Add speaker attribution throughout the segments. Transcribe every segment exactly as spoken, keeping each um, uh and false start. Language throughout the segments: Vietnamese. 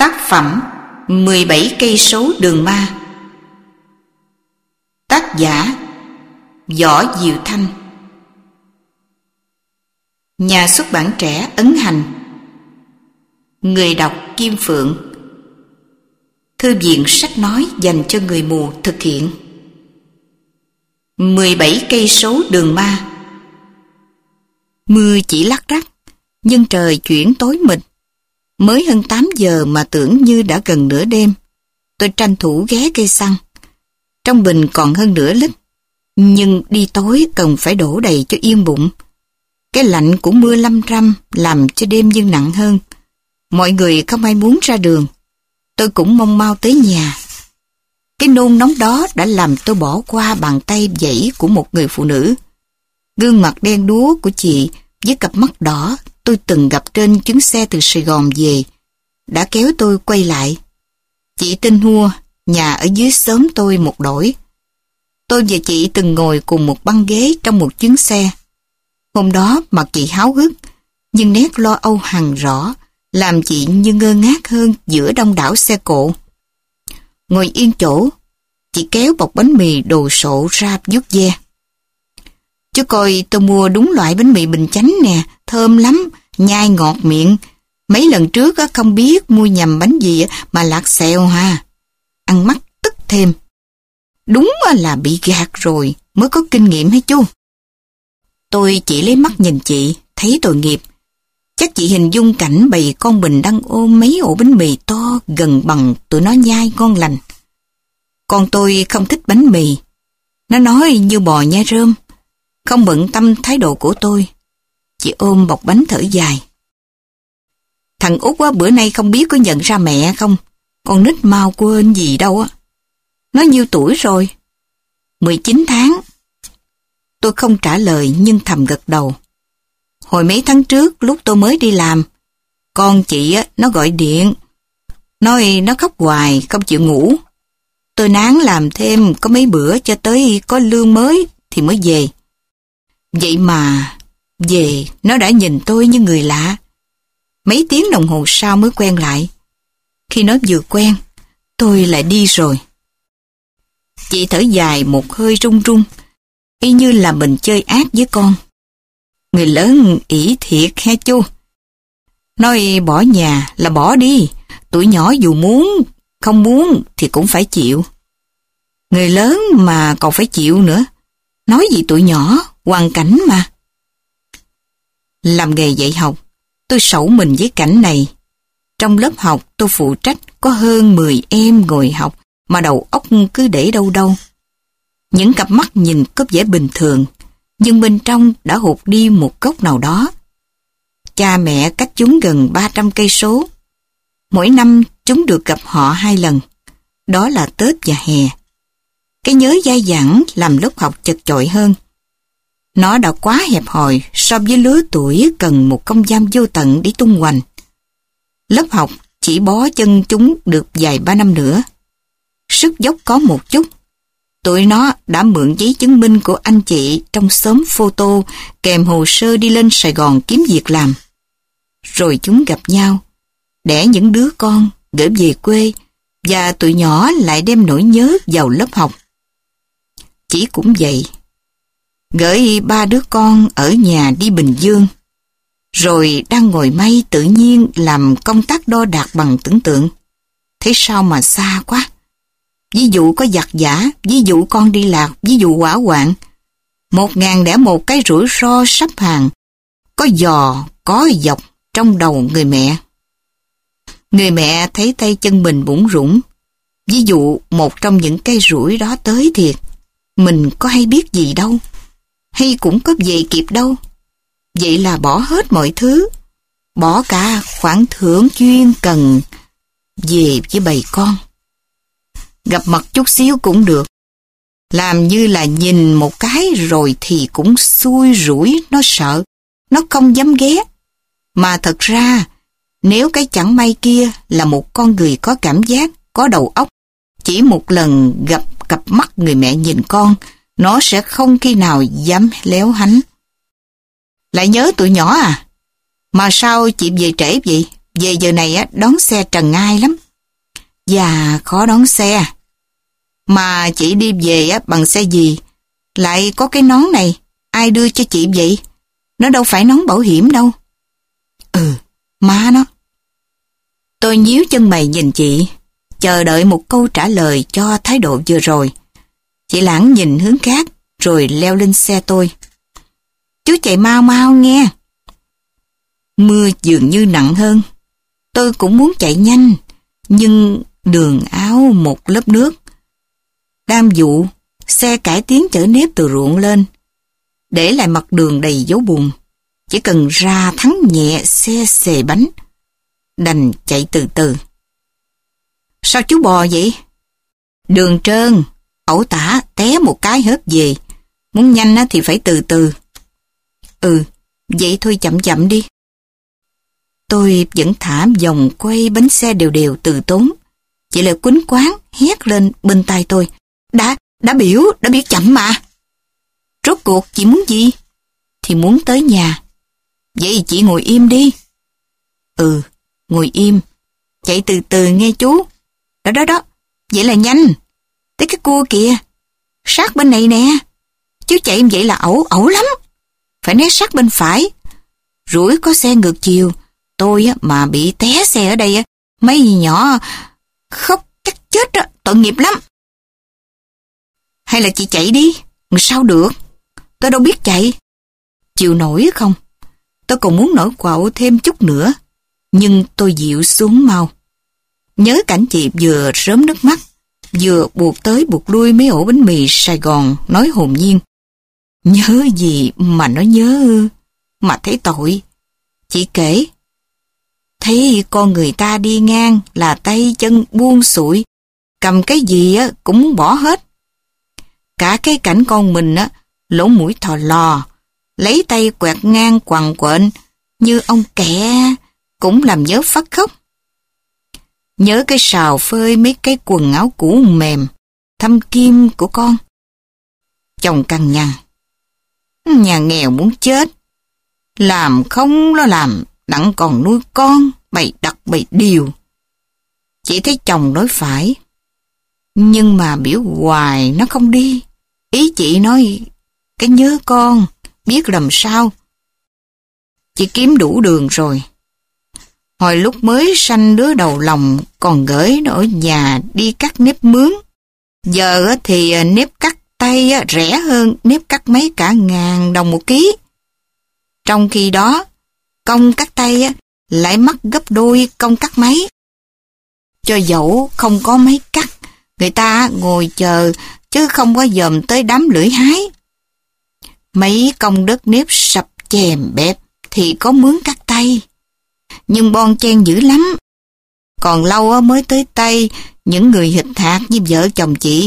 Speaker 1: Tác phẩm mười bảy cây số đường ma. Tác giả Võ Diệu Thanh. Nhà xuất bản Trẻ Ấn Hành. Người đọc Kim Phượng. Thư viện sách nói dành cho người mù thực hiện. mười bảy cây số đường ma. Mưa chỉ lắc rắc, nhưng trời chuyển tối mịt. Mới hơn tám giờ mà tưởng như đã gần nửa đêm. Tôi tranh thủ ghé cây xăng. Trong bình còn hơn nửa lít, nhưng đi tối cần phải đổ đầy cho yên bụng. Cái lạnh của mưa lâm râm làm cho đêm nhưng nặng hơn. Mọi người không ai muốn ra đường. Tôi cũng mong mau tới nhà. Cái nôn nóng đó đã làm tôi bỏ qua bàn tay vẫy của một người phụ nữ. Gương mặt đen đúa của chị với cặp mắt đỏ tôi từng gặp trên chuyến xe từ Sài Gòn về đã kéo tôi quay lại. Chị tên Hua, nhà ở dưới xóm tôi một đổi. Tôi và chị từng ngồi cùng một băng ghế trong một chuyến xe. Hôm đó mặt chị háo hức, nhưng nét lo âu hằn rõ, làm chị như ngơ ngác hơn giữa đông đảo xe cộ. Ngồi yên chỗ, chị kéo bọc bánh mì đồ sộ ra vuốt ve. Chú coi tôi mua đúng loại bánh mì Bình Chánh nè, thơm lắm, nhai ngọt miệng. Mấy lần trước không biết mua nhầm bánh gì mà lạc xẹo ha. Ăn mắc tức thêm. Đúng là bị gạt rồi, mới có kinh nghiệm hay chú? Tôi chỉ lấy mắt nhìn chị, thấy tội nghiệp. Chắc chị hình dung cảnh bầy con Bình đang ôm mấy ổ bánh mì to gần bằng tụi nó nhai ngon lành. Con tôi không thích bánh mì. Nó nói như bò nhai rơm, không bận tâm thái độ của tôi. Chị ôm bọc bánh thở dài. Thằng Út á, bữa nay không biết có nhận ra mẹ không? Con nít mau quên gì đâu á. Nó nhiêu tuổi rồi? mười chín tháng. Tôi không trả lời nhưng thầm gật đầu. Hồi mấy tháng trước lúc tôi mới đi làm, con chị á, nó gọi điện. Nói nó khóc hoài, không chịu ngủ. Tôi nán làm thêm có mấy bữa cho tới có lương mới thì mới về. Vậy mà về nó đã nhìn tôi như người lạ. Mấy tiếng đồng hồ sau mới quen lại. Khi nó vừa quen, tôi lại đi rồi. Chị thở dài một hơi run run, y như là mình chơi ác với con. Người lớn ỷ thiệt he chú. Nói bỏ nhà là bỏ đi, tụi nhỏ dù muốn, không muốn thì cũng phải chịu. Người lớn mà còn phải chịu nữa. Nói gì tụi nhỏ, hoàn cảnh mà. Làm nghề dạy học, tôi sẩu mình với cảnh này. Trong lớp học tôi phụ trách có hơn mười em ngồi học mà đầu óc cứ để đâu đâu. Những cặp mắt nhìn có vẻ bình thường, nhưng bên trong đã hụt đi một góc nào đó. Cha mẹ cách chúng gần ba trăm cây số. Mỗi năm chúng được gặp họ hai lần. Đó là Tết và hè. Cái nhớ dai dẳng làm lớp học chật chội hơn. Nó đã quá hẹp hòi so với lứa tuổi cần một không gian vô tận để tung hoành. Lớp học chỉ bó chân chúng được vài ba năm nữa. Sức dốc có một chút. Tụi nó đã mượn giấy chứng minh của anh chị trong xóm photo kèm hồ sơ đi lên Sài Gòn kiếm việc làm. Rồi chúng gặp nhau, đẻ những đứa con, gửi về quê, và tụi nhỏ lại đem nỗi nhớ vào lớp học. Chỉ cũng vậy. Gửi ba đứa con ở nhà đi Bình Dương, rồi đang ngồi may tự nhiên làm công tác đo đạc bằng tưởng tượng. Thế sao mà xa quá. Ví dụ có giặc giả, ví dụ con đi lạc, ví dụ hỏa hoạn. Một ngàn đẻ một cái rủi ro sắp hàng, có dò, có dọc trong đầu người mẹ. Người mẹ thấy tay chân mình bủn rủn. Ví dụ một trong những cái rủi đó tới thiệt, mình có hay biết gì đâu, hay cũng có về kịp đâu. Vậy là bỏ hết mọi thứ, bỏ cả khoản thưởng chuyên cần về với bầy con. Gặp mặt chút xíu cũng được. Làm như là nhìn một cái rồi thì cũng xui rủi, nó sợ, nó không dám ghé. Mà thật ra, nếu cái chẳng may kia là một con người có cảm giác, có đầu óc, chỉ một lần gặp cặp mắt người mẹ nhìn con, nó sẽ không khi nào dám léo hánh. Lại nhớ tụi nhỏ à? Mà sao chị về trễ vậy? Về giờ này á, đón xe trần ai lắm. Và khó đón xe. Mà chị đi về á, bằng xe gì? Lại có cái nón này, ai đưa cho chị vậy? Nó đâu phải nón bảo hiểm đâu. Ừ, má nó. Tôi nhíu chân mày nhìn chị, chờ đợi một câu trả lời cho thái độ vừa rồi. Chị Lãng nhìn hướng khác, rồi leo lên xe tôi. Chú chạy mau mau nghe. Mưa dường như nặng hơn. Tôi cũng muốn chạy nhanh, nhưng đường áo một lớp nước. Đam dụ, xe cải tiến chở nếp từ ruộng lên, để lại mặt đường đầy dấu bùn. Chỉ cần ra thắng nhẹ xe xề bánh, đành chạy từ từ. Sao chú bò vậy? Đường trơn, ẩu tả té một cái hớp về. Muốn nhanh thì phải từ từ. Ừ, vậy thôi chậm chậm đi. Tôi vẫn thả vòng quay bánh xe đều đều từ tốn. Chị lại quýnh quáng hét lên bên tai tôi. Đã, đã biểu, đã biết chậm mà. Rốt cuộc chị muốn gì? Thì muốn tới nhà. Vậy chị ngồi im đi. Ừ, ngồi im. Chạy từ từ nghe chú. Đó đó đó, vậy là nhanh. Tới cái cua kìa. Sát bên này nè. Chú chạy vậy là ẩu, ẩu lắm. Phải né sát bên phải. Rủi có xe ngược chiều. Tôi á, mà bị té xe ở đây á, mấy nhỏ khóc chắc chết á, tội nghiệp lắm. Hay là chị chạy đi, sao được? Tôi đâu biết chạy. Chịu nổi không? Tôi còn muốn nổi quạo thêm chút nữa, nhưng tôi dịu xuống mau. Nhớ cảnh chị vừa rớm nước mắt, vừa buộc tới buộc lui mấy ổ bánh mì Sài Gòn, nói hồn nhiên. Nhớ gì mà nó nhớ, mà thấy tội. Chị kể, thấy con người ta đi ngang là tay chân buông xuội, cầm cái gì á cũng muốn bỏ hết. Cả cái cảnh con mình á, lỗ mũi thò lò, lấy tay quẹt ngang quằn quện như ông kẻ, cũng làm nhớ phát khóc. Nhớ cái sào phơi mấy cái quần áo cũ mềm, thâm kim của con. Chồng cằn nhằn. Nhà nghèo muốn chết. Làm không lo làm, đặng còn nuôi con, bày đặt bày điều. Chị thấy chồng nói phải. Nhưng mà biểu hoài nó không đi. Ý chị nói, cái nhớ con, biết làm sao. Chị kiếm đủ đường rồi. Hồi lúc mới sanh đứa đầu lòng còn gửi nó ở nhà đi cắt nếp mướn. Giờ thì nếp cắt tay rẻ hơn nếp cắt mấy cả ngàn đồng một ký. Trong khi đó, công cắt tay lại mắc gấp đôi công cắt máy. Cho dẫu không có máy cắt, người ta ngồi chờ chứ không có dòm tới đám lưỡi hái. Mấy công đất nếp sập chèm bẹp thì có mướn cắt tay. Nhưng bon chen dữ lắm. Còn lâu mới tới tay những người hịch hạt như vợ chồng chị.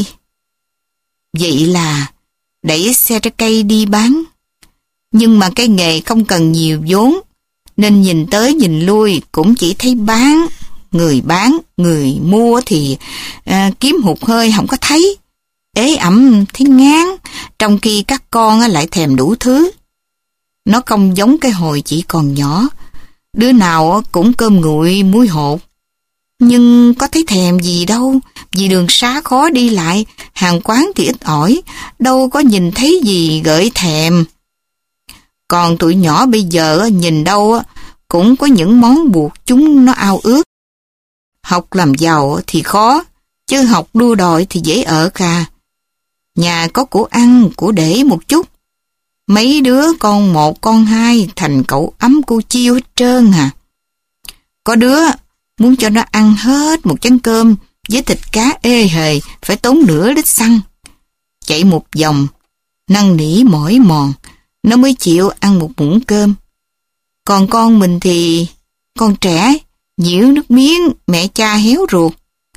Speaker 1: Vậy là đẩy xe trái cây đi bán. Nhưng mà cái nghề không cần nhiều vốn, nên nhìn tới nhìn lui cũng chỉ thấy bán. Người bán, người mua thì à, kiếm hụt hơi không có thấy. Ế ẩm thấy ngán, trong khi các con lại thèm đủ thứ. Nó không giống cái hồi chỉ còn nhỏ, đứa nào cũng cơm nguội muối hột. Nhưng có thấy thèm gì đâu, vì đường xá khó đi lại, hàng quán thì ít ỏi, đâu có nhìn thấy gì gợi thèm. Còn tụi nhỏ bây giờ nhìn đâu cũng có những món buộc chúng nó ao ước. Học làm giàu thì khó, chứ học đua đòi thì dễ ở cả. Nhà có của ăn, của để một chút. Mấy đứa con một con hai thành cậu ấm cô chiêu hết trơn à. Có đứa muốn cho nó ăn hết một chén cơm với thịt cá ê hề phải tốn nửa lít xăng. Chạy một vòng, năn nỉ mỏi mòn, nó mới chịu ăn một muỗng cơm. Còn con mình thì con trẻ, nhiễu nước miếng, mẹ cha héo ruột.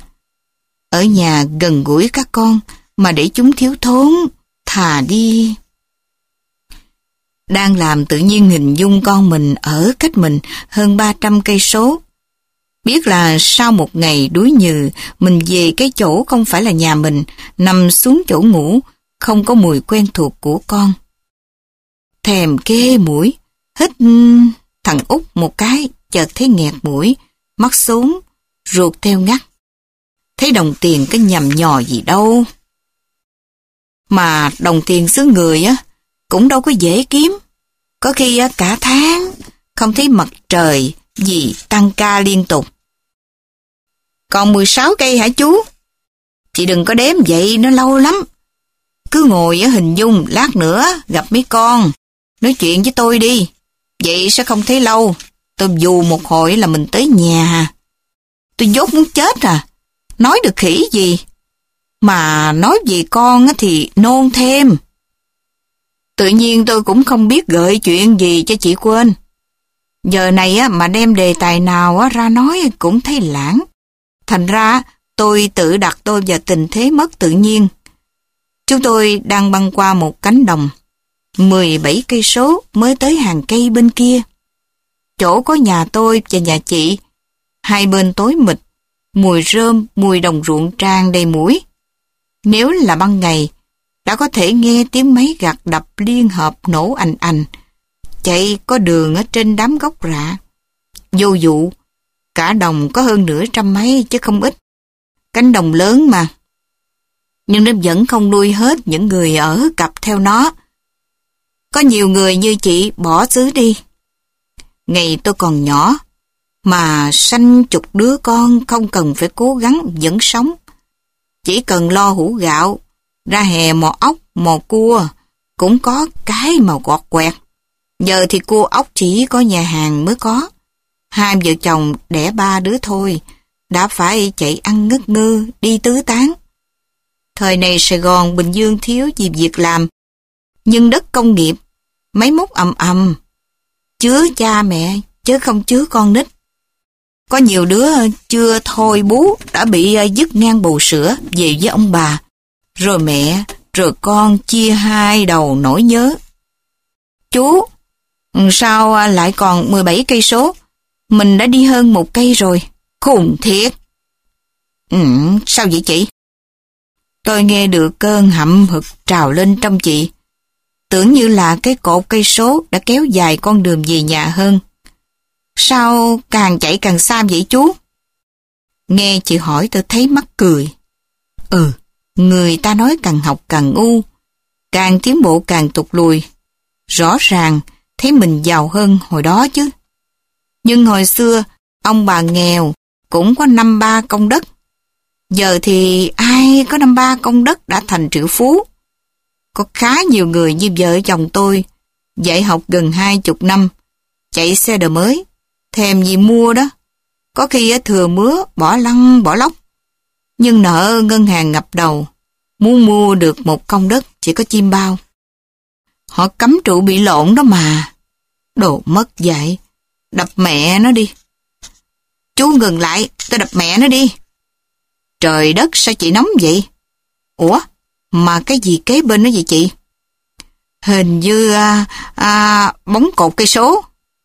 Speaker 1: Ở nhà gần gũi các con mà để chúng thiếu thốn, thà đi. Đang làm tự nhiên hình dung con mình ở cách mình hơn ba trăm cây số. Biết là sau một ngày đuối nhừ, mình về cái chỗ không phải là nhà mình, nằm xuống chỗ ngủ, không có mùi quen thuộc của con. Thèm kê mũi, hít thằng Út một cái, chợt thấy nghẹt mũi, mắt xuống, ruột theo ngắt. Thấy đồng tiền cái nhầm nhò gì đâu. Mà đồng tiền xứ người á, cũng đâu có dễ kiếm. Có khi á, cả tháng, không thấy mặt trời gì tăng ca liên tục. Còn mười sáu cây hả chú? Chị đừng có đếm vậy, nó lâu lắm. Cứ ngồi ở hình dung, lát nữa gặp mấy con, nói chuyện với tôi đi. Vậy sẽ không thấy lâu. Tôi dù một hồi là mình tới nhà. Tôi dốt muốn chết à. Nói được khỉ gì. Mà nói về con thì nôn thêm. Tự nhiên tôi cũng không biết gợi chuyện gì cho chị quên. Giờ này á, mà đem đề tài nào á, ra nói cũng thấy lãng. Thành ra tôi tự đặt tôi vào tình thế mất tự nhiên. Chúng tôi đang băng qua một cánh đồng. mười bảy cây số mới tới hàng cây bên kia. Chỗ có nhà tôi và nhà chị. Hai bên tối mịt, mùi rơm, mùi đồng ruộng tràn đầy mũi. Nếu là ban ngày, đã có thể nghe tiếng máy gặt đập liên hợp nổ ành ành, chạy có đường ở trên đám gốc rạ. Vô dụ, cả đồng có hơn nửa trăm mấy chứ không ít. Cánh đồng lớn mà. Nhưng nó vẫn không nuôi hết những người ở cặp theo nó. Có nhiều người như chị bỏ xứ đi. Ngày tôi còn nhỏ, mà sanh chục đứa con không cần phải cố gắng vẫn sống. Chỉ cần lo hũ gạo, ra hè mò ốc, mò cua, cũng có cái mà gọt quẹt. Giờ thì cua ốc chỉ có nhà hàng mới có. Hai vợ chồng đẻ ba đứa thôi, đã phải chạy ăn ngất ngư, đi tứ tán. Thời này Sài Gòn, Bình Dương thiếu gì việc làm. Nhưng đất công nghiệp, máy móc ầm ầm, chứa cha mẹ, chứ không chứa con nít. Có nhiều đứa chưa thôi bú đã bị dứt ngang bầu sữa về với ông bà. Rồi mẹ, rồi con chia hai đầu nỗi nhớ. Chú, sao lại còn mười bảy cây số? Mình đã đi hơn một cây rồi. Khùng thiệt. Ừ, sao vậy chị? Tôi nghe được cơn hậm hực trào lên trong chị. Tưởng như là cái cột cây số đã kéo dài con đường về nhà hơn. Sao càng chạy càng xa vậy chú? Nghe chị hỏi tôi thấy mắc cười. Ừ, người ta nói càng học càng ngu, càng tiến bộ càng tụt lùi. Rõ ràng thấy mình giàu hơn hồi đó chứ. Nhưng hồi xưa, ông bà nghèo cũng có năm ba công đất. Giờ thì ai có năm ba công đất đã thành triệu phú. Có khá nhiều người như vợ chồng tôi, dạy học gần hai chục năm, chạy xe đò mới, thèm gì mua đó. Có khi thừa mứa bỏ lăn bỏ lóc. Nhưng nợ ngân hàng ngập đầu, muốn mua được một công đất chỉ có chim bao. Họ cấm trụ bị lộn đó mà. Đồ mất dạy, đập mẹ nó đi. Chú ngừng lại, tôi đập mẹ nó đi. Trời đất, sao chị nóng vậy? Ủa, mà cái gì kế bên nó vậy chị? Hình như à, à, bóng cột cây số.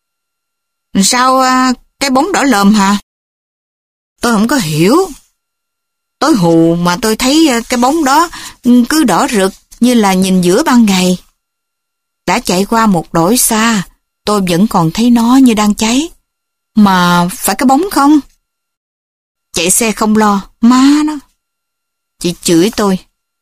Speaker 1: Sao à, cái bóng đỏ lòm hả? Tôi không có hiểu. Tối hù mà tôi thấy cái bóng đó cứ đỏ rực như là nhìn giữa ban ngày. Đã chạy qua một đổi xa, tôi vẫn còn thấy nó như đang cháy. Mà phải cái bóng không? Chạy xe không lo, má nó. Chị chửi tôi.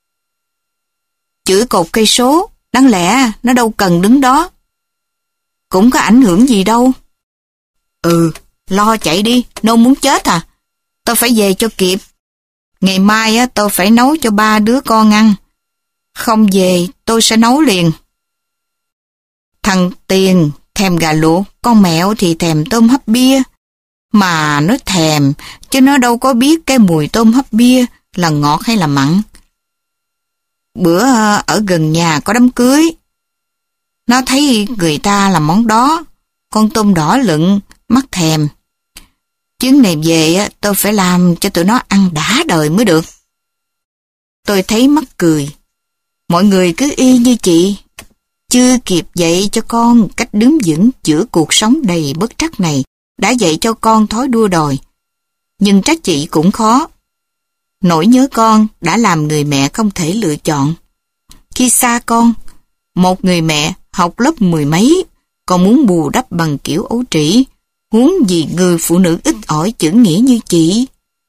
Speaker 1: Chửi cột cây số, đáng lẽ nó đâu cần đứng đó. Cũng có ảnh hưởng gì đâu. Ừ, lo chạy đi, nôn muốn chết à. Tôi phải về cho kịp. Ngày mai á, tôi phải nấu cho ba đứa con ăn. Không về, tôi sẽ nấu liền. Thằng Tiền thèm gà luộc, con Mẹo thì thèm tôm hấp bia. Mà nó thèm, chứ nó đâu có biết cái mùi tôm hấp bia là ngọt hay là mặn. Bữa ở gần nhà có đám cưới. Nó thấy người ta làm món đó, con tôm đỏ lựng, mắc thèm. Chuyến này về tôi phải làm cho tụi nó ăn đã đời mới được. Tôi thấy mắc cười. Mọi người cứ y như chị. Chưa kịp dạy cho con cách đứng vững giữa cuộc sống đầy bất trắc này, đã dạy cho con thói đua đòi. Nhưng trách chị cũng khó. Nỗi nhớ con đã làm người mẹ không thể lựa chọn. Khi xa con, một người mẹ học lớp mười mấy, còn muốn bù đắp bằng kiểu ấu trĩ, Huống gì người phụ nữ ít ỏi chữ nghĩa như chị.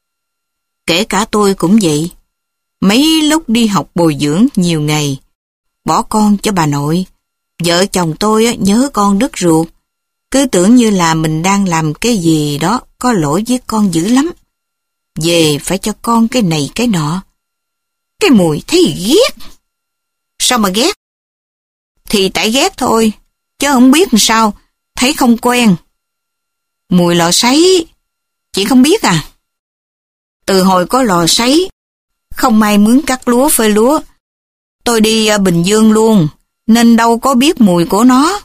Speaker 1: Kể cả tôi cũng vậy. Mấy lúc đi học bồi dưỡng nhiều ngày, bỏ con cho bà nội. Vợ chồng tôi nhớ con đứt ruột. Cứ tưởng như là mình đang làm cái gì đó có lỗi với con dữ lắm. Về phải cho con cái này cái nọ. Cái mùi thấy ghét. Sao mà ghét? Thì tại ghét thôi, chứ không biết làm sao, thấy không quen. Mùi lò sấy, chị không biết à? Từ hồi có lò sấy, không ai mướn cắt lúa phơi lúa. Tôi đi Bình Dương luôn, nên đâu có biết mùi của nó.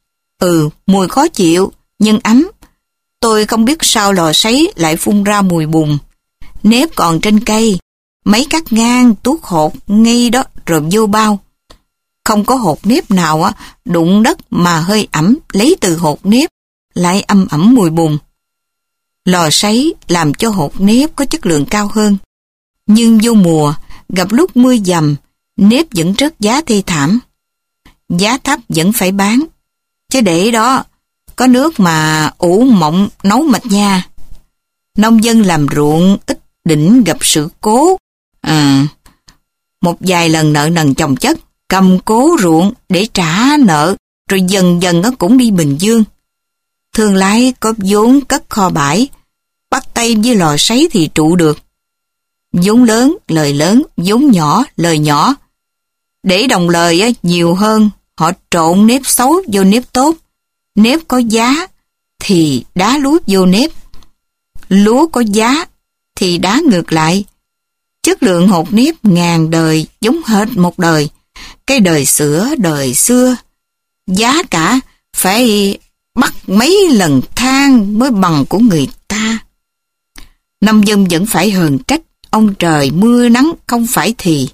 Speaker 1: Ừ, mùi khó chịu, nhưng ấm. Tôi không biết sao lò sấy lại phun ra mùi bùn. Nếp còn trên cây, mấy cắt ngang tuốt hột ngay đó rồi vô bao. Không có hột nếp nào á đụng đất mà hơi ẩm lấy từ hột nếp, lại âm ẩm mùi bùn. Lò sấy làm cho hột nếp có chất lượng cao hơn. Nhưng vô mùa, gặp lúc mưa dầm, nếp vẫn rớt giá thê thảm. Giá thấp vẫn phải bán. Chứ để đó, có nước mà ủ mộng nấu mạch nha. Nông dân làm ruộng ít đỉnh gặp sự cố. À, một vài lần nợ nần chồng chất, cầm cố ruộng để trả nợ, rồi dần dần nó cũng đi Bình Dương. Thương lái có vốn cất kho bãi, bắt tay với lò sấy thì trụ được. Vốn lớn, lời lớn, vốn nhỏ, lời nhỏ. Để đồng lời á, nhiều hơn, họ trộn nếp xấu vô nếp tốt. Nếp có giá thì đá lúa vô nếp. Lúa có giá thì đá ngược lại. Chất lượng hột nếp ngàn đời giống hệt một đời. Cái đời sữa, đời xưa. Giá cả phải bắt mấy lần thang mới bằng của người ta. Nông dân vẫn phải hờn trách ông trời mưa nắng không phải thì.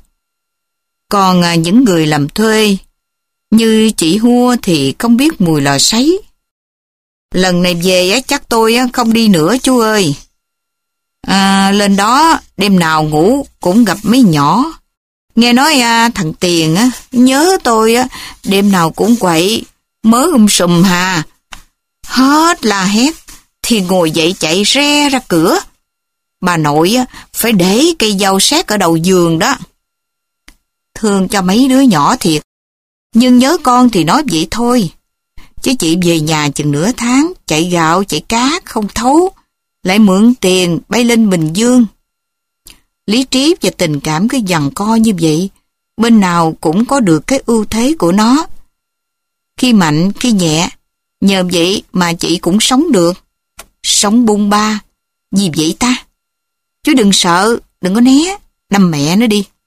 Speaker 1: Còn à, những người làm thuê như chị Hua thì không biết mùi lò sấy. Lần này về á, chắc tôi á, không đi nữa chú ơi. À, lên đó đêm nào ngủ cũng gặp mấy nhỏ. Nghe nói à, thằng Tiền á, nhớ tôi á, đêm nào cũng quậy, mớ um sùm hà. Hết la hét, thì ngồi dậy chạy re ra cửa. Bà nội á, phải để cây dâu sát ở đầu giường đó. Thương cho mấy đứa nhỏ thiệt. Nhưng nhớ con thì nói vậy thôi. Chứ chị về nhà chừng nửa tháng, chạy gạo, chạy cá, không thấu. Lại mượn tiền, bay lên Bình Dương. Lý trí và tình cảm cứ giằng co như vậy. Bên nào cũng có được cái ưu thế của nó. Khi mạnh, khi nhẹ. Nhờ vậy mà chị cũng sống được. Sống bung ba. Vì vậy ta? Chú đừng sợ, đừng có né. Đâm mẹ nó đi.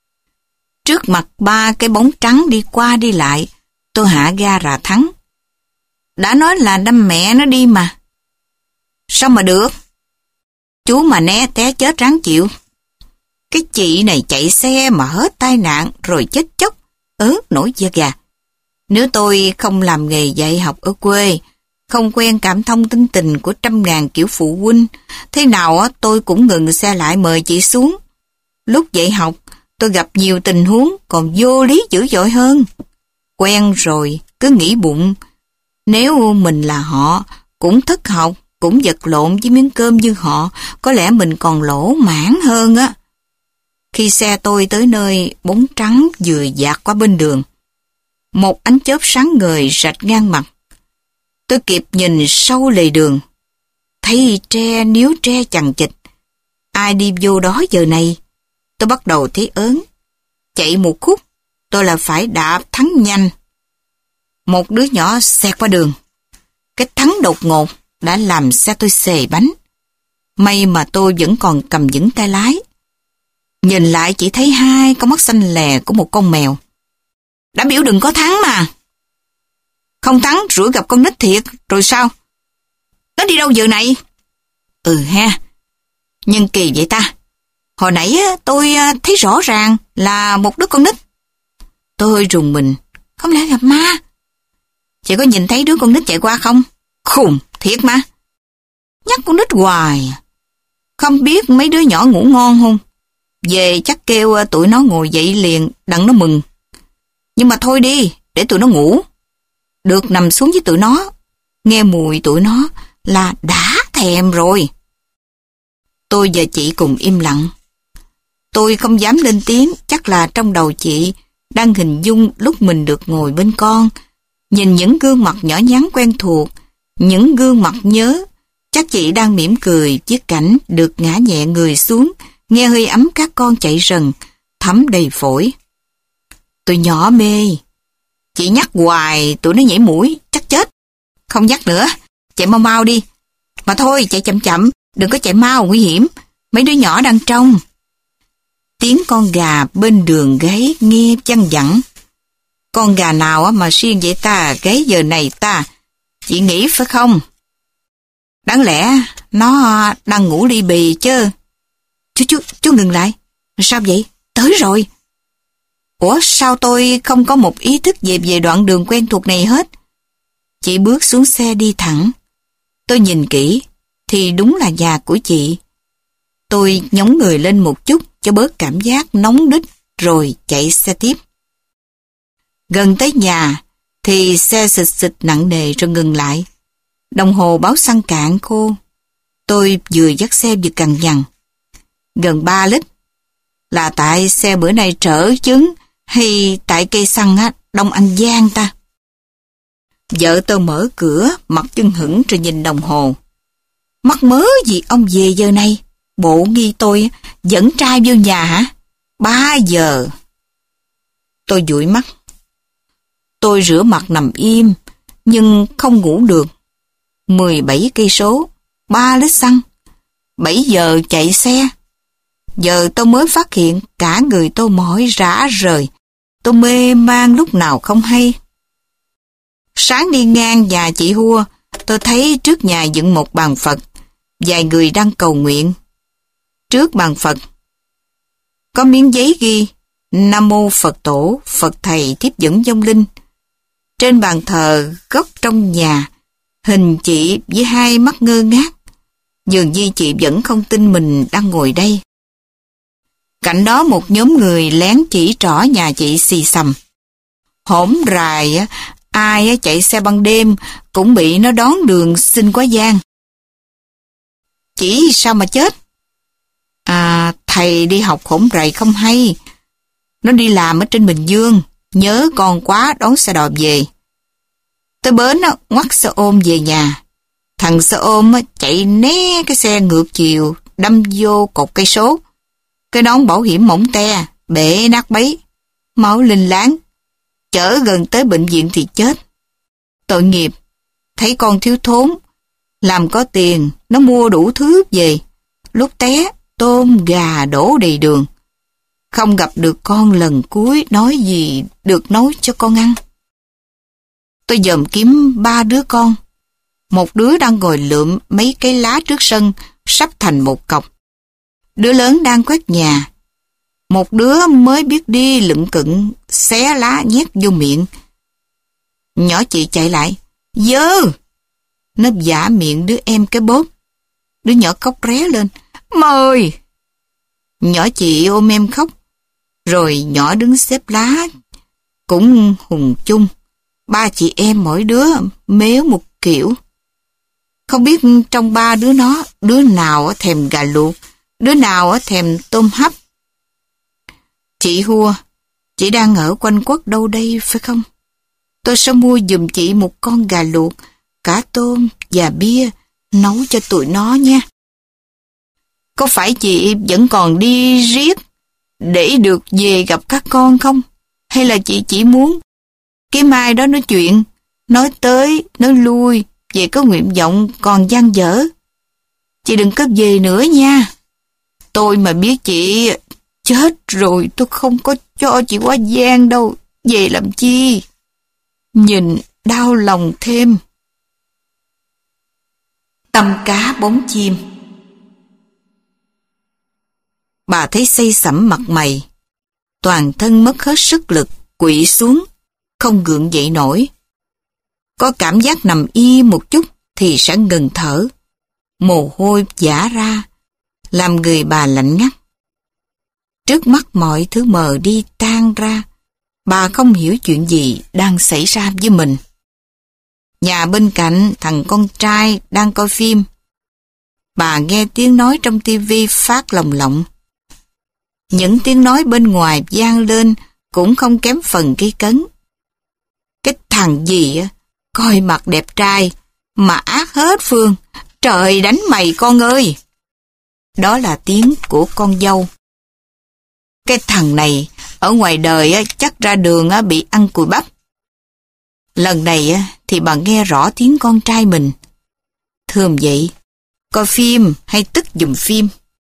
Speaker 1: Trước mặt ba cái bóng trắng đi qua đi lại, tôi hạ ga rà thắng. Đã nói là đâm mẹ nó đi mà. Sao mà được? Chú mà né té chết ráng chịu. Cái chị này chạy xe mà hết tai nạn rồi chết chóc, ớt nổi da gà. Nếu tôi không làm nghề dạy học ở quê, không quen cảm thông tinh tình của trăm ngàn kiểu phụ huynh, thế nào tôi cũng ngừng xe lại mời chị xuống. Lúc dạy học, tôi gặp nhiều tình huống còn vô lý dữ dội hơn. Quen rồi, cứ nghĩ bụng. Nếu mình là họ, cũng thất học, cũng vật lộn với miếng cơm như họ, có lẽ mình còn lỗ mãn hơn á. Khi xe tôi tới nơi, bóng trắng vừa dạt qua bên đường. Một ánh chớp sáng ngời rạch ngang mặt. Tôi kịp nhìn sâu lề đường. Thấy tre níu tre chằng chịt. Ai đi vô đó giờ này? Tôi bắt đầu thấy ớn. Chạy một khúc, tôi là phải đạp thắng nhanh. Một đứa nhỏ xẹt qua đường. Cái thắng đột ngột đã làm xe tôi xề bánh. May mà tôi vẫn còn cầm vững tay lái. Nhìn lại chỉ thấy hai con mắt xanh lè của một con mèo. Đã biểu đừng có thắng mà. Không thắng rủi gặp con nít thiệt, rồi sao? Nó đi đâu giờ này? Ừ ha, nhưng kỳ vậy ta. Hồi nãy tôi thấy rõ ràng là một đứa con nít. Tôi rùng mình, không lẽ gặp ma? Chị có nhìn thấy đứa con nít chạy qua không? Khùng, thiệt mà. Nhắc con nít hoài. Không biết mấy đứa nhỏ ngủ ngon không? Về chắc kêu tụi nó ngồi dậy liền, đặng nó mừng. Nhưng mà thôi đi, để tụi nó ngủ. Được nằm xuống với tụi nó, nghe mùi tụi nó, là đã thèm rồi. Tôi và chị cùng im lặng. Tôi không dám lên tiếng, chắc là trong đầu chị đang hình dung lúc mình được ngồi bên con, nhìn những gương mặt nhỏ nhắn quen thuộc, những gương mặt nhớ. Chắc chị đang mỉm cười chiếc cảnh được ngã nhẹ người xuống, nghe hơi ấm các con chạy rần, thấm đầy phổi. Tôi nhỏ mê. Chị nhắc hoài tụi nó nhảy mũi, chắc chết. Không nhắc nữa, chạy mau mau đi. Mà thôi, chạy chậm chậm, đừng có chạy mau, nguy hiểm. Mấy đứa nhỏ đang trông. Tiếng con gà bên đường gáy nghe chăng vẳng. Con gà nào mà siêng vậy ta, gáy giờ này ta? Chị nghĩ phải không? Đáng lẽ nó đang ngủ li bì chứ. Chú, chú, chú ngừng lại. Sao vậy? Tới rồi. Ủa sao tôi không có một ý thức về về đoạn đường quen thuộc này hết? Chị bước xuống xe đi thẳng. Tôi nhìn kỹ, thì đúng là nhà của chị. Tôi nhóng người lên một chút cho bớt cảm giác nóng đít, rồi chạy xe tiếp. Gần tới nhà, thì xe xịt xịt nặng nề rồi ngừng lại. Đồng hồ báo xăng cạn khô. Tôi vừa dắt xe vừa cằn nhằn. Gần ba lít. Là tại xe bữa nay trở chứng, hay tại cây xăng á, đông ăn gian ta? Vợ tôi mở cửa, mặt chân hững rồi nhìn đồng hồ. Mắc mớ gì ông về giờ này? Bộ nghi tôi dẫn trai vô nhà hả? Ba giờ. Tôi dụi mắt. Tôi rửa mặt nằm im, nhưng không ngủ được. mười bảy cây số, ba lít xăng. bảy giờ chạy xe. Giờ tôi mới phát hiện cả người tôi mỏi rã rời. Tôi mê man lúc nào không hay. Sáng đi ngang nhà chị Hua, tôi thấy trước nhà dựng một bàn Phật. Vài người đang cầu nguyện. Trước bàn Phật có miếng giấy ghi Nam Mô Phật Tổ, Phật Thầy tiếp dẫn vong linh. Trên bàn thờ góc trong nhà, hình chị với hai mắt ngơ ngác. Dường như chị vẫn không tin mình đang ngồi đây. Cạnh đó một nhóm người lén chỉ trỏ nhà chị xì xầm. Hổm rài, ai chạy xe ban đêm cũng bị nó đón đường xin quá gian. Chỉ sao mà chết? À, thầy đi học hổm rầy không hay. Nó đi làm ở trên Bình Dương, nhớ con quá đón xe đò về. Tới bến ngoắt xe ôm về nhà. Thằng xe ôm chạy né cái xe ngược chiều, đâm vô cột cây số. Cái nón bảo hiểm mỏng te, bể nát bấy, máu linh láng. Chở gần tới bệnh viện thì chết. Tội nghiệp, thấy con thiếu thốn, làm có tiền, nó mua đủ thứ về. Lúc té, tôm gà đổ đầy đường. Không gặp được con lần cuối, nói gì được nấu cho con ăn. Tôi dòm kiếm ba đứa con. Một đứa đang ngồi lượm mấy cái lá trước sân, sắp thành một cọc. Đứa lớn đang quét nhà. Một đứa mới biết đi lựng cựng, xé lá nhét vô miệng. Nhỏ chị chạy lại. Dơ! Nó vả miệng đứa em cái bóp. Đứa nhỏ khóc ré lên. Mời! Nhỏ chị ôm em khóc. Rồi nhỏ đứng xếp lá. Cũng hùng chung. Ba chị em mỗi đứa méo một kiểu. Không biết trong ba đứa nó, đứa nào thèm gà luộc, đứa nào thèm tôm hấp. Chị Hua, chị đang ở quanh quất đâu đây phải không? Tôi sẽ mua giùm chị một con gà luộc, cả tôm và bia, nấu cho tụi nó nha. Có phải chị vẫn còn đi riết để được về gặp các con không? Hay là chị chỉ muốn cái mai đó nói chuyện, nói tới, nói lui, về có nguyện vọng còn dang dở? Chị đừng có về nữa nha. Tôi mà biết chị chết rồi, tôi không có cho chị qua gian đâu. Về làm chi? Nhìn đau lòng thêm. Tâm cá bóng chim. Bà thấy xây sẩm mặt mày, toàn thân mất hết sức lực, quỵ xuống, không gượng dậy nổi. Có cảm giác nằm y một chút thì sẽ ngừng thở. Mồ hôi vã ra, làm người bà lạnh ngắt. Trước mắt mọi thứ mờ đi tan ra, bà không hiểu chuyện gì đang xảy ra với mình. Nhà bên cạnh thằng con trai đang coi phim. Bà nghe tiếng nói trong tivi phát lồng lộng. Những tiếng nói bên ngoài vang lên cũng không kém phần gây cấn. Cái thằng gì á, coi mặt đẹp trai mà ác hết Phương. Trời đánh mày con ơi! Đó là tiếng của con dâu. Cái thằng này ở ngoài đời á, chắc ra đường á, bị ăn cùi bắp. Lần này á, thì bà nghe rõ tiếng con trai mình. Thưa vậy, coi phim hay tức giùm phim?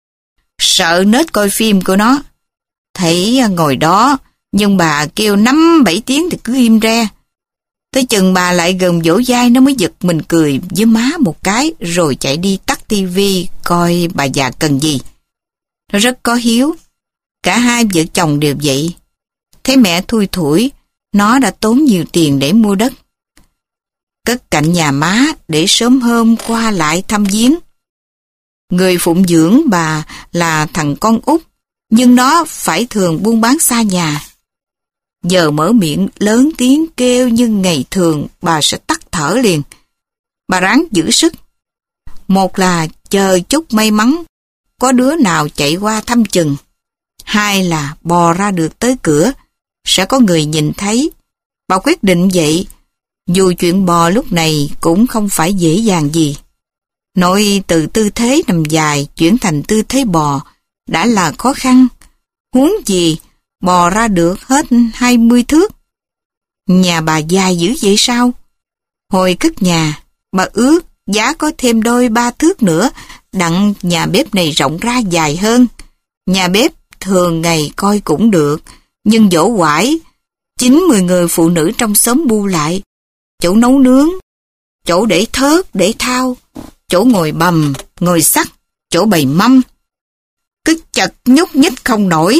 Speaker 1: Sợ nết coi phim của nó. Thấy ngồi đó, nhưng bà kêu năm bảy tiếng thì cứ im re. Tới chừng bà lại gần vỗ vai nó mới giật mình cười với má một cái rồi chạy đi tắt tivi coi bà già cần gì. Nó rất có hiếu. Cả hai vợ chồng đều vậy. Thấy mẹ thui thủi, nó đã tốn nhiều tiền để mua đất. Cất cạnh nhà má để sớm hôm qua lại thăm viếng. Người phụng dưỡng bà là thằng con út, nhưng nó phải thường buôn bán xa nhà. Giờ mở miệng lớn tiếng kêu như ngày thường bà sẽ tắt thở liền. Bà ráng giữ sức. Một là chờ chút may mắn, có đứa nào chạy qua thăm chừng. Hai là bò ra được tới cửa, sẽ có người nhìn thấy. Bà quyết định vậy, dù chuyện bò lúc này cũng không phải dễ dàng gì. Nội từ tư thế nằm dài chuyển thành tư thế bò đã là khó khăn. Huống gì bò ra được hết hai mươi thước. Nhà bà dài dữ vậy sao? Hồi cất nhà, bà ước giá có thêm đôi ba thước nữa, đặng nhà bếp này rộng ra dài hơn. Nhà bếp thường ngày coi cũng được, nhưng dỗ quải, chín mười người phụ nữ trong xóm bu lại. Chỗ nấu nướng, chỗ để thớt, để thao, chỗ ngồi bầm, ngồi sắc, chỗ bày mâm. Cứ chật nhúc nhích không nổi.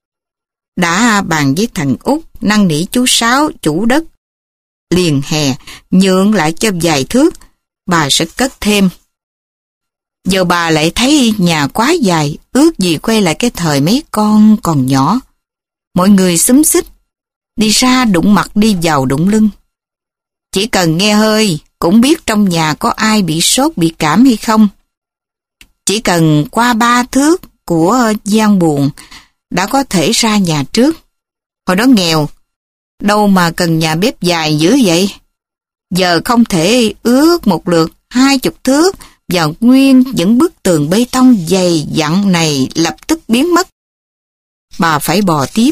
Speaker 1: Đã bàn với thằng Út, năn nỉ chú Sáu, chủ đất. Liền hè, nhượng lại cho vài thước, bà sẽ cất thêm. Giờ bà lại thấy nhà quá dài, ước gì quay lại cái thời mấy con còn nhỏ. Mọi người xúm xích, đi ra đụng mặt đi vào đụng lưng. Chỉ cần nghe hơi, cũng biết trong nhà có ai bị sốt bị cảm hay không. Chỉ cần qua ba thước của gian buồn, đã có thể ra nhà trước. Hồi đó nghèo, đâu mà cần nhà bếp dài dữ vậy. Giờ không thể ước một lượt hai chục thước vào nguyên những bức tường bê tông dày dặn này lập tức biến mất. Bà phải bò tiếp.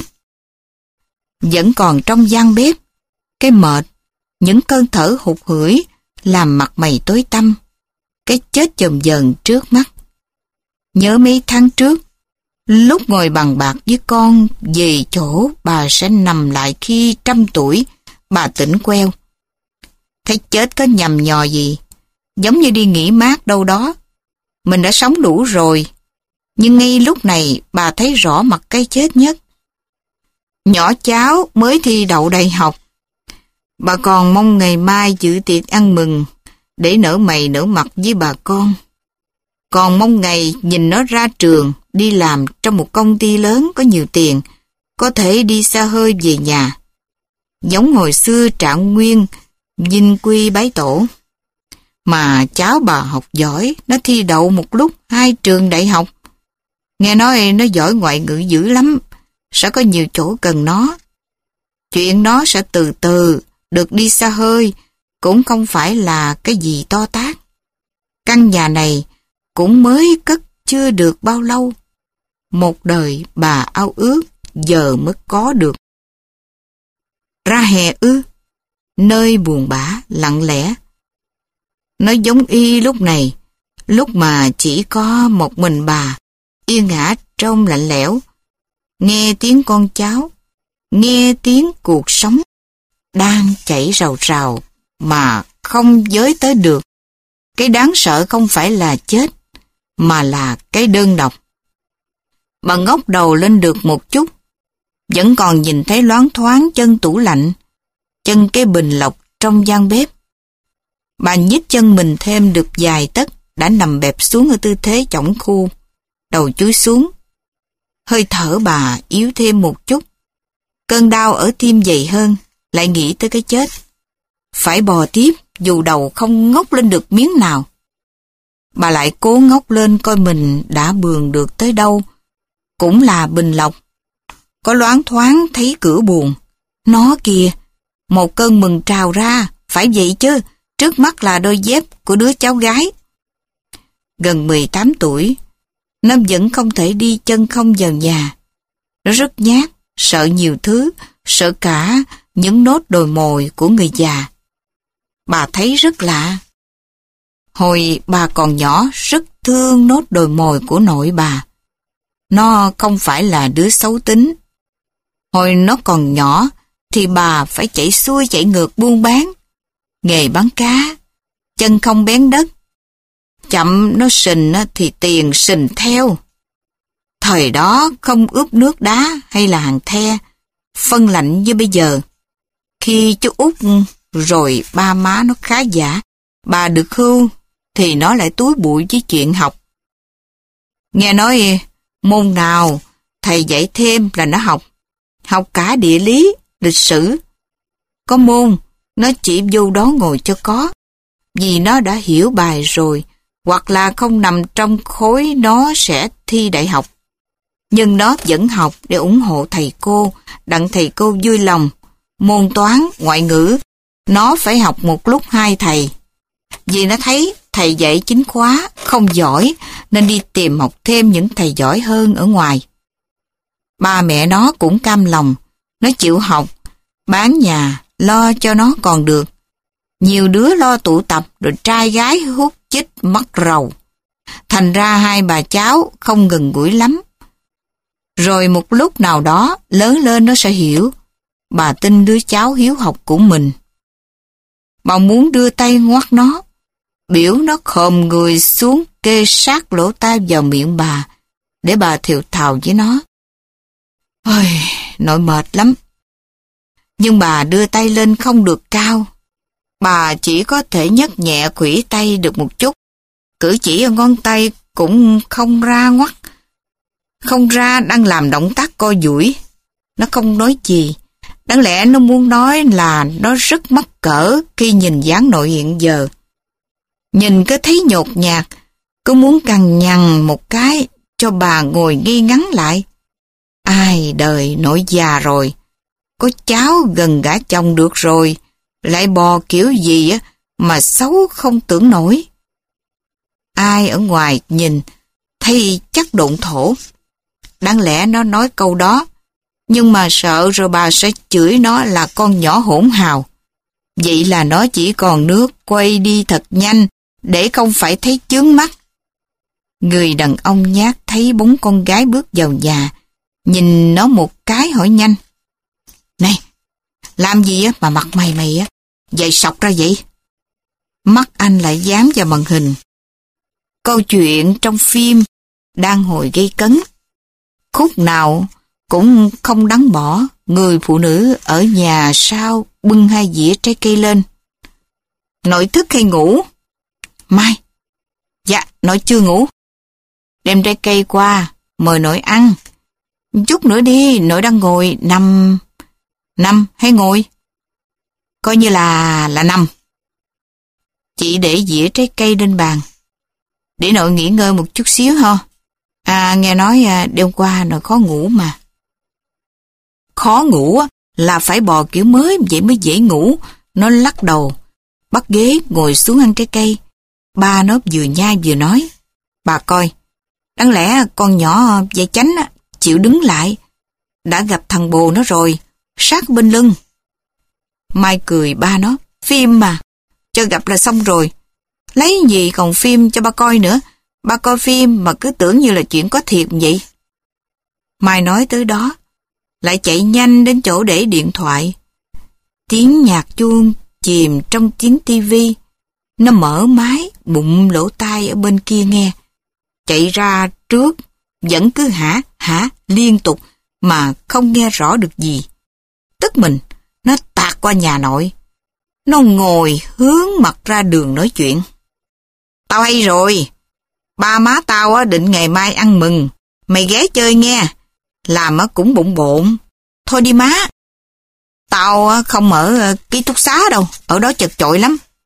Speaker 1: Vẫn còn trong gian bếp, cái mệt, những cơn thở hụt hẫy làm mặt mày tối tăm, cái chết chồm dần trước mắt. Nhớ mấy tháng trước, lúc ngồi bàn bạc với con về chỗ bà sẽ nằm lại khi trăm tuổi, bà tỉnh queo. Thấy chết có nhầm nhò gì, giống như đi nghỉ mát đâu đó. Mình đã sống đủ rồi, nhưng ngay lúc này bà thấy rõ mặt cái chết nhất. Nhỏ cháu mới thi đậu đại học. Bà còn mong ngày mai dự tiệc ăn mừng để nở mày nở mặt với bà con. Còn mong ngày nhìn nó ra trường, đi làm trong một công ty lớn có nhiều tiền, có thể đi xa hơi về nhà. Giống hồi xưa Trạng Nguyên, Vinh Quy bái tổ. Mà cháu bà học giỏi, nó thi đậu một lúc hai trường đại học. Nghe nói nó giỏi ngoại ngữ dữ lắm, sẽ có nhiều chỗ cần nó. Chuyện nó sẽ từ từ, được đi xa hơi, cũng không phải là cái gì to tát. Căn nhà này cũng mới cất chưa được bao lâu. Một đời bà ao ước, giờ mới có được. Ra hè ư, nơi buồn bã, lặng lẽ. Nó giống y lúc này, lúc mà chỉ có một mình bà, yên ả trong lạnh lẽo, nghe tiếng con cháu, nghe tiếng cuộc sống đang chảy rào rào mà không giới tới được. Cái đáng sợ không phải là chết, mà là cái đơn độc. Bà ngóc đầu lên được một chút, vẫn còn nhìn thấy loáng thoáng chân tủ lạnh, chân cái bình lọc trong gian bếp. Bà nhích chân mình thêm được vài tấc, đã nằm bẹp xuống ở tư thế chõng khu, đầu chúi xuống. Hơi thở bà yếu thêm một chút. Cơn đau ở tim dày hơn, lại nghĩ tới cái chết. Phải bò tiếp, dù đầu không ngóc lên được miếng nào. Bà lại cố ngóc lên coi mình đã bường được tới đâu. Cũng là bình lộc. Có loáng thoáng thấy cửa buồn. Nó kìa, một cơn mừng trào ra, phải vậy chứ, trước mắt là đôi dép của đứa cháu gái. Gần mười tám tuổi, nó vẫn không thể đi chân không vào nhà. Nó rất nhát, sợ nhiều thứ, sợ cả những nốt đồi mồi của người già. Bà thấy rất lạ. Hồi bà còn nhỏ rất thương nốt đồi mồi của nội bà. Nó không phải là đứa xấu tính. Hồi nó còn nhỏ thì bà phải chạy xuôi chạy ngược buôn bán. Nghề bán cá, chân không bén đất. Chậm nó sình thì tiền sình theo. Thời đó không ướp nước đá hay là hàng the, phân lạnh như bây giờ. Khi chú Út rồi ba má nó khá giả, bà được hưu thì nó lại túi bụi với chuyện học. Nghe nói môn nào thầy dạy thêm là nó học. Học cả địa lý, lịch sử. Có môn, nó chỉ vô đó ngồi cho có. Vì nó đã hiểu bài rồi, hoặc là không nằm trong khối nó sẽ thi đại học. Nhưng nó vẫn học để ủng hộ thầy cô, đặng thầy cô vui lòng. Môn toán, ngoại ngữ, nó phải học một lúc hai thầy. Vì nó thấy thầy dạy chính khóa không giỏi nên đi tìm học thêm những thầy giỏi hơn ở ngoài. Ba mẹ nó cũng cam lòng, nó chịu học, bán nhà, lo cho nó còn được. Nhiều đứa lo tụ tập rồi trai gái hút chích mắc rầu. Thành ra hai bà cháu không gần gũi lắm. Rồi một lúc nào đó lớn lên nó sẽ hiểu. Bà tin đứa cháu hiếu học của mình. Bà muốn đưa tay ngoắt nó, biểu nó khom người xuống kê sát lỗ tai vào miệng bà để bà thều thào với nó. Ôi, nội mệt lắm. Nhưng bà đưa tay lên không được cao. Bà chỉ có thể nhấc nhẹ khuỷu tay được một chút. Cử chỉ ở ngón tay cũng không ra ngoắt. Không ra đang làm động tác co duỗi. Nó không nói gì. Đáng lẽ nó muốn nói là nó rất mắc cỡ khi nhìn dáng nội hiện giờ. Nhìn cứ thấy nhột nhạt, cứ muốn cằn nhằn một cái cho bà ngồi nghi ngắn lại. Ai đời nội già rồi, có cháu gần gả chồng được rồi, lại bò kiểu gì á mà xấu không tưởng nổi. Ai ở ngoài nhìn thấy chắc độn thổ. Đáng lẽ nó nói câu đó, nhưng mà sợ rồi bà sẽ chửi nó là con nhỏ hỗn hào. Vậy là nó chỉ còn nước quay đi thật nhanh để không phải thấy chướng mắt. Người đàn ông nhát thấy bóng con gái bước vào nhà, nhìn nó một cái hỏi nhanh. Này, làm gì á mà mặt mày mày á, dậy sọc ra vậy? Mắt anh lại dán vào màn hình. Câu chuyện trong phim đang hồi gây cấn. Khúc nào cũng không đáng bỏ, người phụ nữ ở nhà sau bưng hai dĩa trái cây lên. Nội thức hay ngủ? Mai. Dạ, nội chưa ngủ. Đem trái cây qua, mời nội ăn. Chút nữa đi, nội đang ngồi, nằm. Nằm hay ngồi? Coi như là, là nằm. Chị để dĩa trái cây lên bàn. Để nội nghỉ ngơi một chút xíu ha. À, nghe nói đêm qua nội khó ngủ mà. Khó ngủ là phải bò kiểu mới vậy mới dễ ngủ. Nó lắc đầu, bắt ghế ngồi xuống ăn trái cây. Ba nó vừa nhai vừa nói. Bà coi, đáng lẽ con nhỏ dạy chánh chịu đứng lại. Đã gặp thằng bồ nó rồi, sát bên lưng. Mai cười ba nó, phim mà, cho gặp là xong rồi. Lấy gì còn phim cho ba coi nữa. Ba coi phim mà cứ tưởng như là chuyện có thiệt vậy. Mai nói tới đó, lại chạy nhanh đến chỗ để điện thoại. Tiếng nhạc chuông chìm trong tiếng tivi. Nó mở máy, bụng lỗ tai ở bên kia nghe. Chạy ra trước, vẫn cứ hả, hả, liên tục, mà không nghe rõ được gì. Tức mình, nó tạt qua nhà nội. Nó ngồi hướng mặt ra đường nói chuyện. Tao hay rồi. Ba má tao định ngày mai ăn mừng. Mày ghé chơi nghe. Làm cũng bụng bộn. Thôi đi má. Tao không ở ký túc xá đâu. Ở đó chật chội lắm.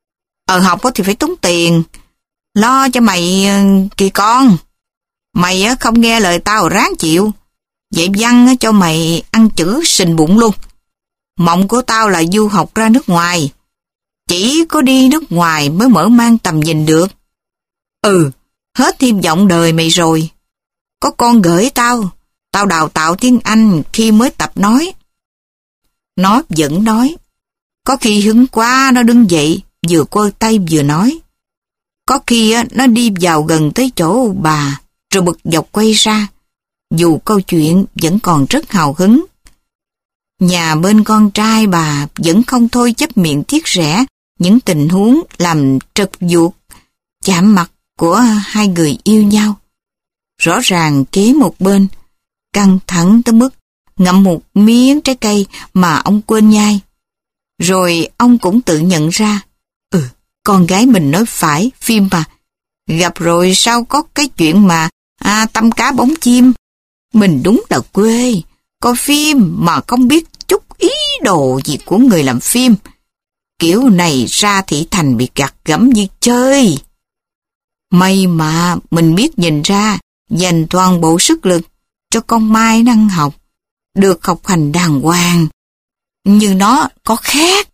Speaker 1: Ở học thì phải tốn tiền. Lo cho mày kìa con. Mày không nghe lời tao ráng chịu. Dạy văn cho mày ăn chữ sình bụng luôn. Mộng của tao là du học ra nước ngoài. Chỉ có đi nước ngoài mới mở mang tầm nhìn được. Ừ, hết hy vọng đời mày rồi. Có con gửi tao, tao đào tạo tiếng Anh khi mới tập nói. Nó vẫn nói. Có khi hứng quá nó đứng dậy, vừa quơ tay vừa nói. Có khi nó đi vào gần tới chỗ bà, rồi bực dọc quay ra. Dù câu chuyện vẫn còn rất hào hứng. Nhà bên con trai bà vẫn không thôi chấp miệng tiếc rẻ những tình huống làm trật vuột, chạm mặt của hai người yêu nhau. Rõ ràng kế một bên, căng thẳng tới mức ngậm một miếng trái cây mà ông quên nhai. Rồi ông cũng tự nhận ra, ừ, con gái mình nói phải, phim mà. Gặp rồi sao có cái chuyện mà à, tăm cá bóng chim. Mình đúng là quê, coi phim mà không biết chút ý đồ gì của người làm phim. Kiểu này ra thị thành bị gặt gẫm như chơi. May mà mình biết nhìn ra, dành toàn bộ sức lực cho con Mai năng học, được học hành đàng hoàng. Nhưng nó có khác.